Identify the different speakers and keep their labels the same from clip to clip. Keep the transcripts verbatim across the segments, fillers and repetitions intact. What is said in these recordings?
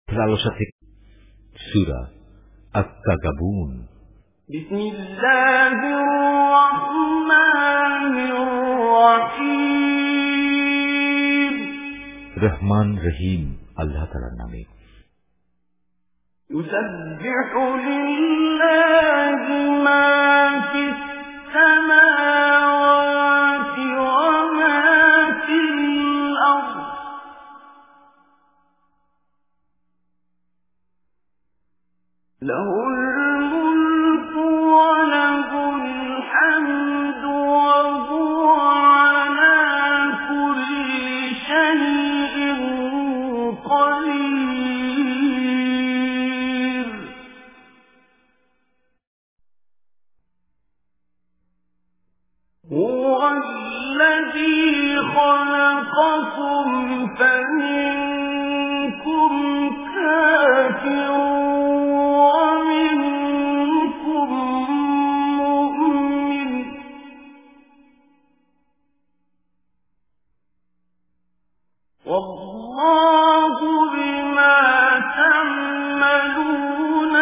Speaker 1: লালসা থেকে সূরা আত-তাগাবুন।
Speaker 2: বিসমিল্লাহির রহমানির রহিম।
Speaker 1: রহমান রহিম আল্লাহ তাআলার নামে।
Speaker 2: ইউসাব্বিহু লিল্লাহি মা ফিস সামাওয়াতি ওয়া মা ফিল আরদ লাহুল মুলকু ওয়া লাহুল হামদু ওয়া হুয়া আলা কুল্লি শাইইন কাদির। হুয়াল্লাযী খালাকাকুম ফামিনকুম কাফিরুন ওয়া মিনকুম মুমিন ওয়াল্লাহু বিমা তা'মালুনা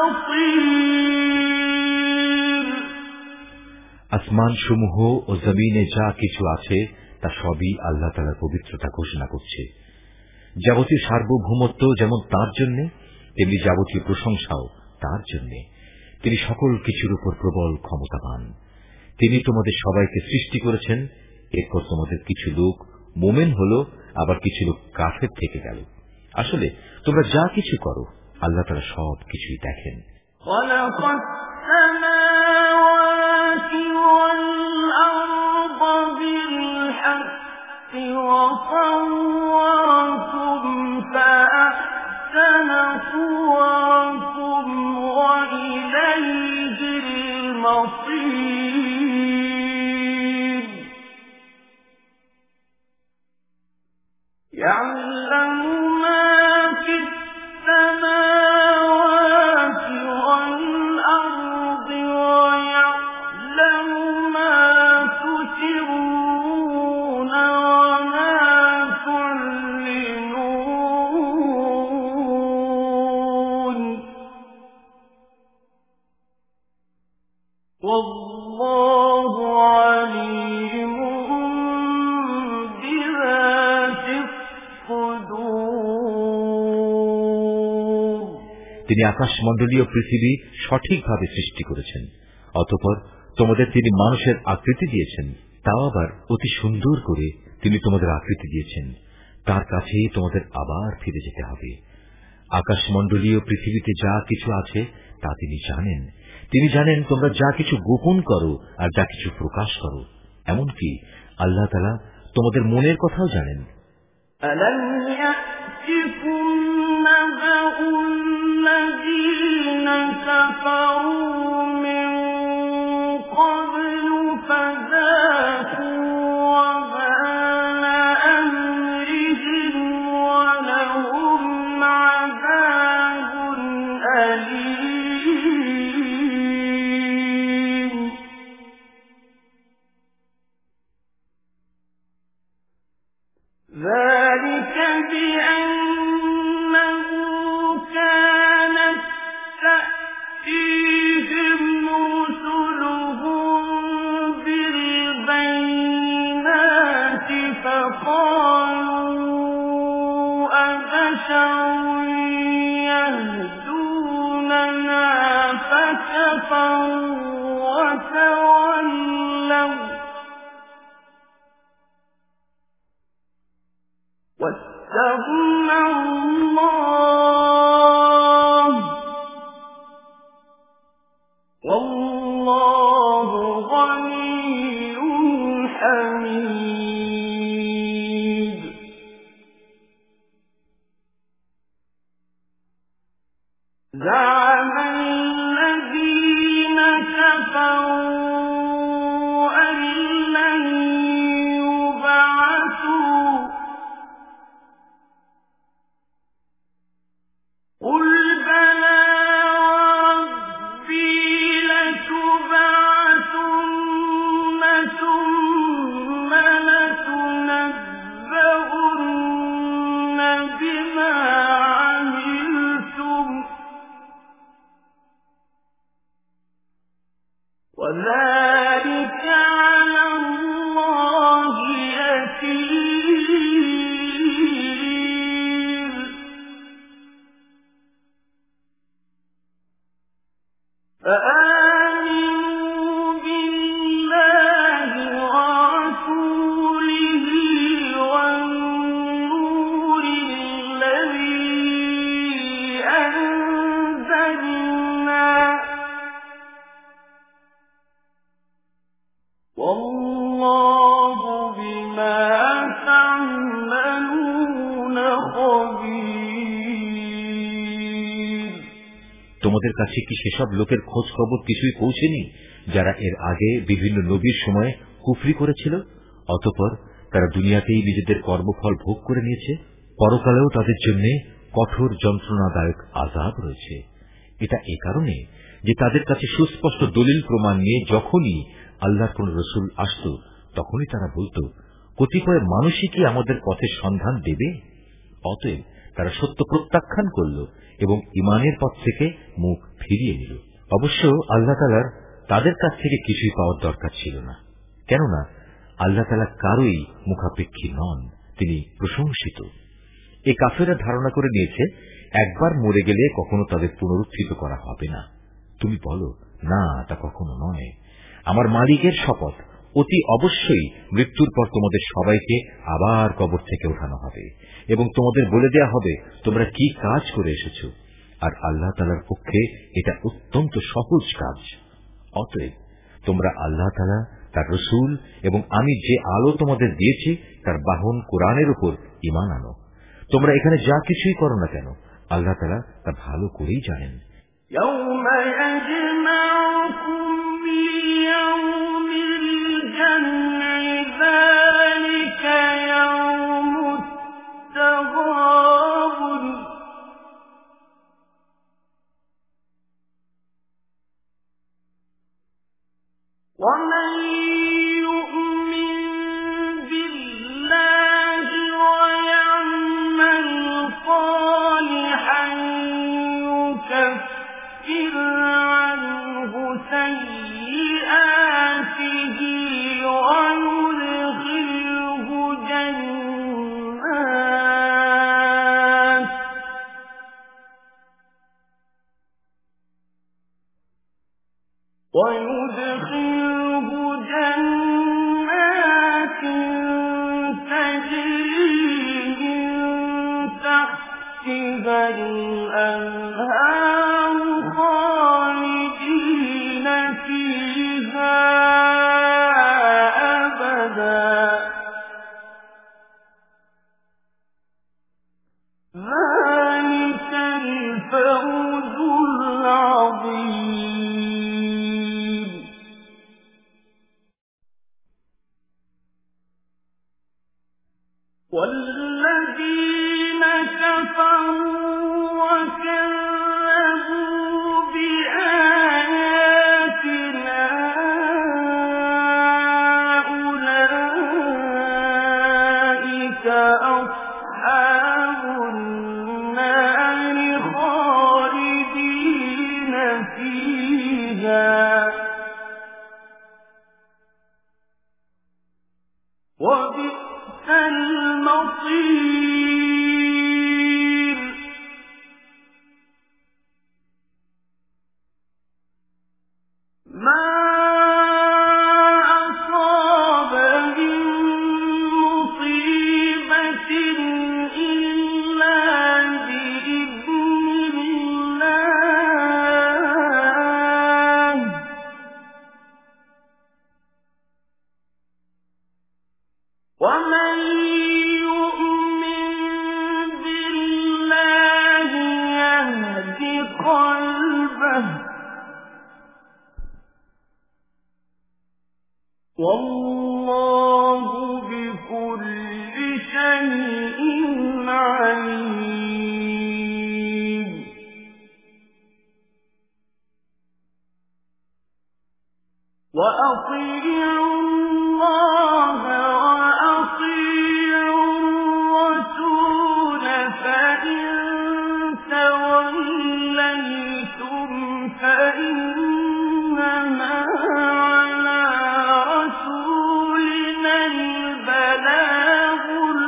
Speaker 2: বাসীর।
Speaker 1: আসমান সমূহ ও জমিনে যা কিছু আছে তা সবই আল্লাহ তাআলার পবিত্রতা ঘোষণা করছে। যাবতীয় সার্বভৌমত্ব যেমন তার জন্য, তেমনি যাবতীয় প্রশংসাও তার জন্য। তিনি সকল কিছুর উপর প্রবল ক্ষমতাবান। তিনি তোমাদের সবাইকে সৃষ্টি করেছেন, এরপর তোমাদের কিছু লোক মুমিন হলো, আবার কিছু লোক কাফের থেকে গেল। আসলে তোমরা যা কিছু করো আল্লাহ তাআলা সব কিছুই দেখেন।
Speaker 2: وصوركم فأحسن صوركم وإليه المصير يعلم ما في السماوات والأرض ويعلم ما تسرون وما تعلنون والله عليم بذات الصدور।
Speaker 1: তিনি আকাশমণ্ডলীয় পৃথিবী সঠিকভাবে সৃষ্টি করেছেন, অতঃপর তোমাদের তিনি মানুষের আকৃতি দিয়েছেন, তাও আবার অতি সুন্দর করে তিনি তোমাদের আকৃতি দিয়েছেন। তার কাছেই তোমাদের আবার ফিরে যেতে হবে। আকাশমণ্ডলীয় পৃথিবীতে যা কিছু আছে তা তিনি জানেন। তিনি জানেন তোমরা যা কিছু গোপন করো আর যা কিছু প্রকাশ করো। এমনকি আল্লাহ তাআলা তোমাদের মনের কথাও জানেন।
Speaker 2: ألم يأتكم نبأ الذين كفروا من قبل فذاقوا وبال أمرهم ولهم عذاب أليم ذلك بأنه كانت تأتيهم رسلهم بالبينات فقالوا أبشر يهدوننا فكفروا وتولوا واستغنى الله والله غني حميد زعم الذين كفروا أن لن يبعثوا قل بلى وربي لتبعثن ثم لتنبؤن بما عملتم
Speaker 1: তোমাদের কাছে কি সেসব লোকের খোঁজ খবর কিছুই পৌঁছেনি যারা এর আগে বিভিন্ন নবীর সময়ে কুফরি করেছিল, অতঃপর তারা দুনিয়াতেই নিজেদের কর্মফল ভোগ করে নিয়েছে? পরকালেও তাদের জন্য কঠোর যন্ত্রণাদায়ক আযাব রয়েছে। এটা এ কারণে যে তাদের কাছে সুস্পষ্ট দলিল প্রমাণ নিয়ে যখনই আল্লাহর কোন রসুল আসত তখনই তারা বলত, কতিপয় মানুষই কি আমাদের পথের সন্ধান দেবে? অতএব তারা সত্য প্রত্যাখ্যান করল এবং ঈমানের পথ থেকে মুখ ফিরিয়ে নিল। অবশ্য আল্লাহ তাআলার তাদের কাছ থেকে কিছুই পাওয়ার দরকার ছিল না, কেননা আল্লাহ তাআলা কারোই মুখাপেক্ষী নন, তিনি প্রশংসিত। এই কাফেররা ধারণা করে নিয়েছে একবার মরে গেলে কখনো তাদের পুনরুত্থিত করা হবে না। তুমি বলো, না, তা কখনো নয়। আমার মালিকের শপথ, অতি অবশ্যই মৃত্যুর পর তোমাদের সবাইকে আবার কবর থেকে ওঠানো হবে এবং তোমাদের বলে দেয়া হবে তোমরা কি কাজ করে এসেছ, আর আল্লাহ তাআলার পক্ষে এটা অত্যন্ত সহজ কাজ। অতএব তোমরা আল্লাহ তাআলা, তার রসুল এবং আমি যে আলো তোমাদের দিয়েছি তার বাহন কোরআনের উপর ঈমান আনো। তোমরা এখানে যা কিছুই করো না কেন আল্লাহ তাআলা তা ভালো করেই জানেন।
Speaker 2: يوم يجمعكم ليوم الجمع ذلك يوم التغابن ومن يؤمن بالله ويعمل صالحا يكفر عنه سيئاته ويدخله جنات ويدخله جنات تجري من تحتها الأنهار خالدين فيها أبدا ذلك الفوز العظيم. والذين كفروا وكذبوا بآياتنا أولئك أصحاب النار خالدين فيها وبئس المصير. ما أصاب من مصيبة إلا بإذن الله ومن يؤمن بالله يهد قلبه والله بكل شيء عليم. وأطيعوا الله وأطيعوا الرسول فإن توليتم فإنما على رسولنا البلاغ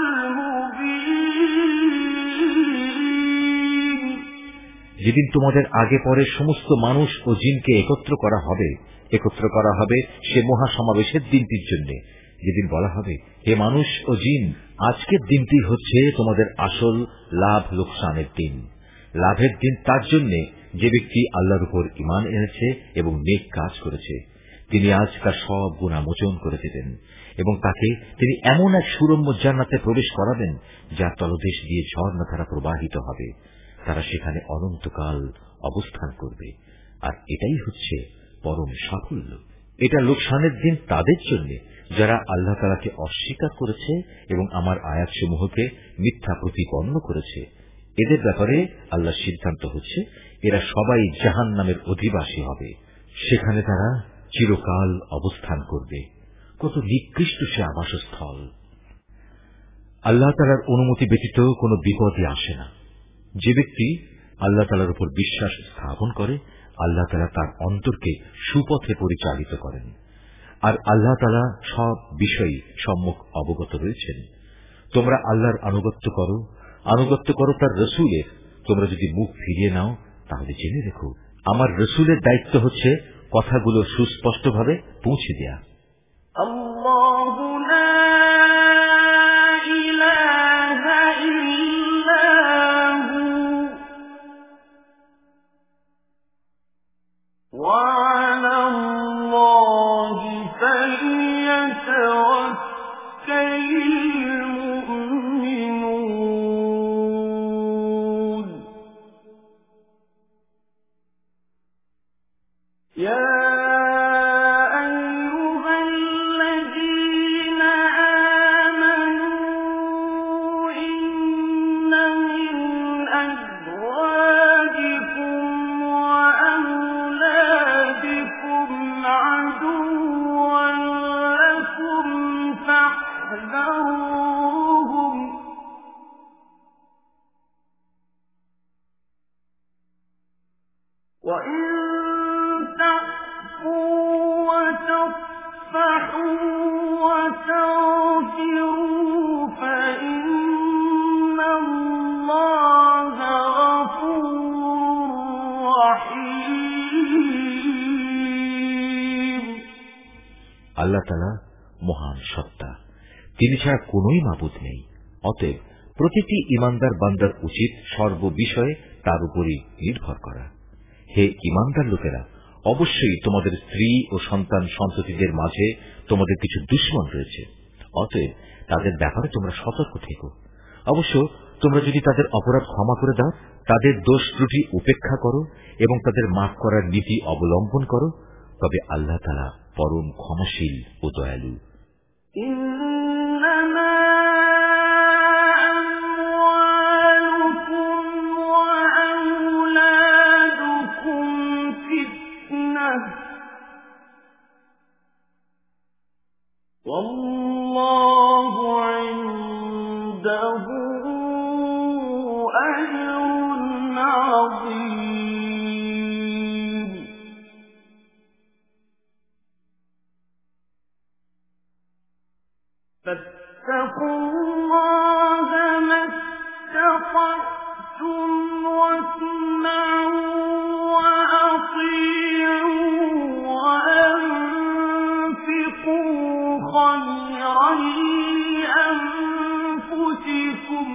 Speaker 2: المبين.
Speaker 1: যেদিন তোমাদের আগে পরে সমস্ত মানুষ ও জিনকে একত্র করা হবে, একত্র করা হবে সে মহা সমাবেশের দিনটির জন্য, যেদিন বলা হবে, হে মানুষ ও জিন, আজকের দিনটি হচ্ছে তোমাদের আসল লাভ লোকসানের দিন। লাভের দিন তার জন্য যে ব্যক্তি আল্লাহর উপর ঈমান এনেছে এবং নেক কাজ করেছে, তিনি আজ তার সব গুনাহ মোচন করে দেবেন এবং তাকে তিনি এমন এক সুরম্য জান্নাতে প্রবেশ করাবেন যার তলদেশ দিয়ে ঝর্ণাধারা প্রবাহিত হবে। তারা সেখানে অনন্তকাল অবস্থান করবে, আর এটাই হচ্ছে পরম সাফল্য। এটা লোকসানের দিন তাদের জন্য যারা আল্লাহ তাআলাকে অস্বীকার করেছে এবং আমার আয়াতসমূহকে মিথ্যা প্রতিপন্ন করেছে। এদের ব্যাপারে আল্লাহর সিদ্ধান্ত হচ্ছে এরা সবাই জাহান্নামের অধিবাসী হবে, সেখানে তারা চিরকাল অবস্থান করবে। কত নিকৃষ্ট সে আবাসস্থল! আল্লাহ তাআলার অনুমতি ব্যতীত কোনো বিপদই আসে না। যে ব্যক্তি আল্লাহ তাআলার উপর বিশ্বাস স্থাপন করে, আল্লাহ তাআলা তার অন্তরকে সুপথে পরিচালিত করেন, আর আল্লাহ তাআলা সব বিষয়ে সম্মুখ অবগত রয়েছেন। তোমরা আল্লাহর আনুগত্য করো, আনুগত্য করো তার রসুলের। তোমরা যদি মুখ ফিরিয়ে নাও তাহলে জেনে রেখো, আমার রসুলের দায়িত্ব হচ্ছে কথাগুলো সুস্পষ্টভাবে পৌঁছে দেয়া।
Speaker 2: আল্লাহু লা ইলাহা ইল্লা হু ওয়া আলাল্লাহি ফালিয়াতাওয়াক্কালিল মুমিনুন। ইয়া
Speaker 1: আল্লাহ তাআলা মহান সত্তা, তিনি ছাড়া কোনই মাবুদ নেই। অতএব প্রতিটি ঈমানদার বান্দার উচিত সর্ববিষয়ে তার উপরই নির্ভর করা। হে ঈমানদার লোকেরা, অবশ্যই তোমাদের স্ত্রী ও সন্তান সন্ততিদের মাঝে তোমাদের কিছু দুশমন রয়েছে, অতএব তাদের ব্যাপারে তোমরা সতর্ক থেকো। অবশ্য তোমরা যদি তাদের অপরাধ ক্ষমা করে দাও, তাদের দোষ ত্রুটি উপেক্ষা করো এবং তাদের মাফ করার নীতি অবলম্বন করো, তবে আল্লাহ তাআলা পরম ক্ষমাশীল ও দয়ালু।
Speaker 2: فاتقوا الله ما استطعتم واسمعوا وأطيعوا وأنفقوا خيرا لأنفسكم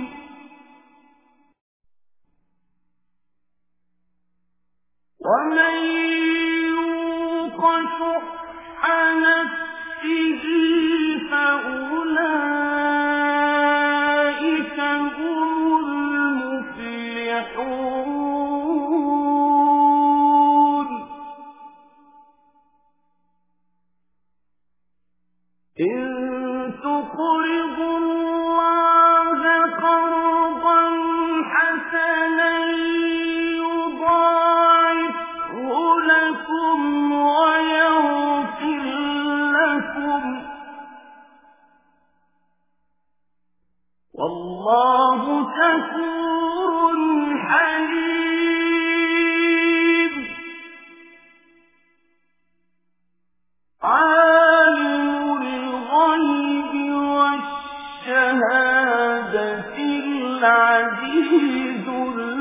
Speaker 2: ومن يوق شح نفسه فأولئك هم المفلحون. إن تقرضوا الله قرضا حسنا يضاعفه لكم ويغفر لكم والله شكور حليم. عالم الغيب والشهادة العزيز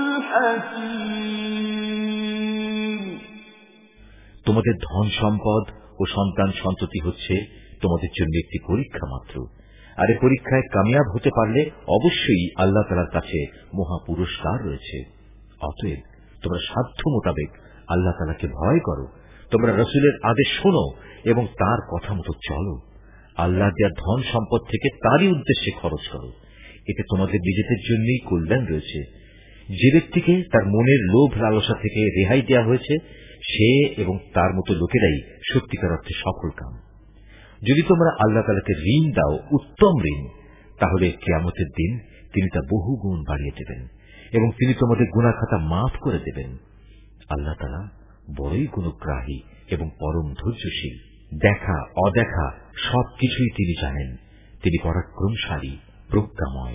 Speaker 2: الحكيم.
Speaker 1: তোমাদের ধন সম্পদ ও সন্তান সন্ততি হচ্ছে তোমাদের জন্য একটি পরীক্ষা মাত্র, আর এই পরীক্ষায় কামিয়াব হতে পারলে অবশ্যই আল্লাহ তাআলার কাছে মহা পুরস্কার রয়েছে। অতএব তোমরা সাধ্য মোতাবেক আল্লাহ তাআলাকে ভয় করো, তোমরা রাসূলের আদেশ শোনো এবং তার কথা মতো চলো। আল্লাহ দেয়া ধন সম্পদ থেকে তারই উদ্দেশ্যে খরচ করো, এতে তোমাদের নিজেদের জন্যই কল্যাণ রয়েছে। যে ব্যক্তিকে তার মনের লোভ লালসা থেকে রেহাই দেওয়া হয়েছে সে এবং তার মতো লোকেরাই সত্যিকার অর্থে সফল কাম। যদি তোমরা আল্লাহ তাআলাকে ঋণ দাও, উত্তম ঋণ, তাহলে কিয়ামতের দিন তিনি তা বহু গুণ বাড়িয়ে দেবেন এবং তিনি তোমাদের গুনাহ খাতা মাফ করে দেবেন। আল্লাহ তাআলা বড়ই গুণগ্রাহী এবং পরম ধৈর্যশীল। দেখা অদেখা সবকিছুই তিনি জানেন। তিনি পরাক্রমশালী, প্রজ্ঞাময়।